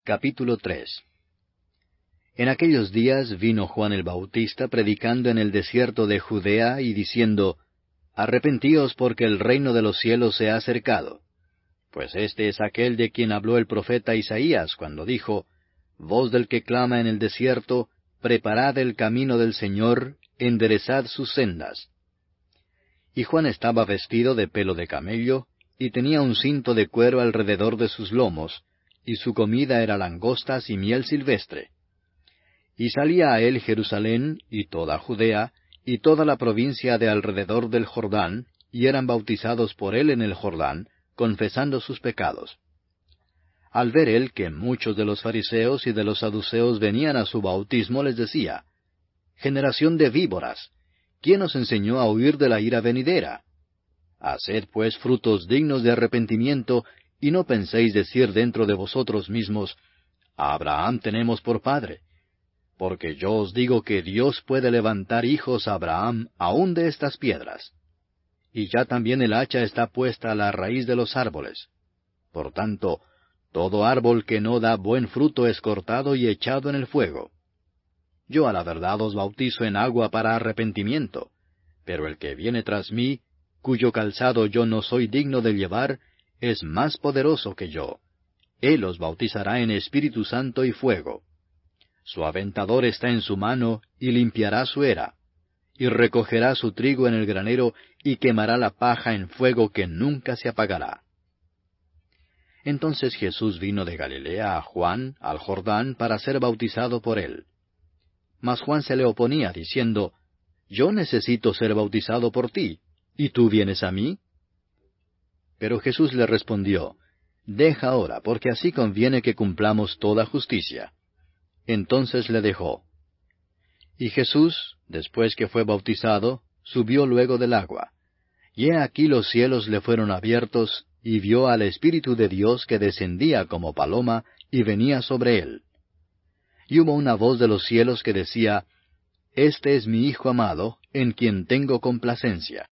Capítulo 3. En aquellos días vino Juan el Bautista predicando en el desierto de Judea y diciendo, Arrepentíos porque el reino de los cielos se ha acercado. Pues este es aquel de quien habló el profeta Isaías cuando dijo, Voz del que clama en el desierto, preparad el camino del Señor, enderezad sus sendas. Y Juan estaba vestido de pelo de camello, y tenía un cinto de cuero alrededor de sus lomos, y su comida era langostas y miel silvestre. Y salía a él Jerusalén, y toda Judea, y toda la provincia de alrededor del Jordán, y eran bautizados por él en el Jordán, confesando sus pecados. Al ver él que muchos de los fariseos y de los saduceos venían a su bautismo, les decía, Generación de víboras, ¿quién os enseñó a huir de la ira venidera? Haced pues frutos dignos de arrepentimiento, y no penséis decir dentro de vosotros mismos, A Abraham tenemos por padre. Porque yo os digo que Dios puede levantar hijos a Abraham aun de estas piedras. Y ya también el hacha está puesta a la raíz de los árboles. Por tanto, todo árbol que no da buen fruto es cortado y echado en el fuego. Yo a la verdad os bautizo en agua para arrepentimiento, pero el que viene tras mí, cuyo calzado yo no soy digno de llevar, es más poderoso que yo. Él os bautizará en Espíritu Santo y fuego. Su aventador está en su mano, y limpiará su era, y recogerá su trigo en el granero, y quemará la paja en fuego que nunca se apagará. Entonces Jesús vino de Galilea a Juan, al Jordán, para ser bautizado por él. Mas Juan se le oponía, diciendo, Yo necesito ser bautizado por ti, ¿y tú vienes a mí? Pero Jesús le respondió, Deja ahora, porque así conviene que cumplamos toda justicia. Entonces le dejó. Y Jesús, después que fue bautizado, subió luego del agua. Y he aquí los cielos le fueron abiertos, y vio al Espíritu de Dios que descendía como paloma, y venía sobre él. Y hubo una voz de los cielos que decía, Este es mi Hijo amado, en quien tengo complacencia.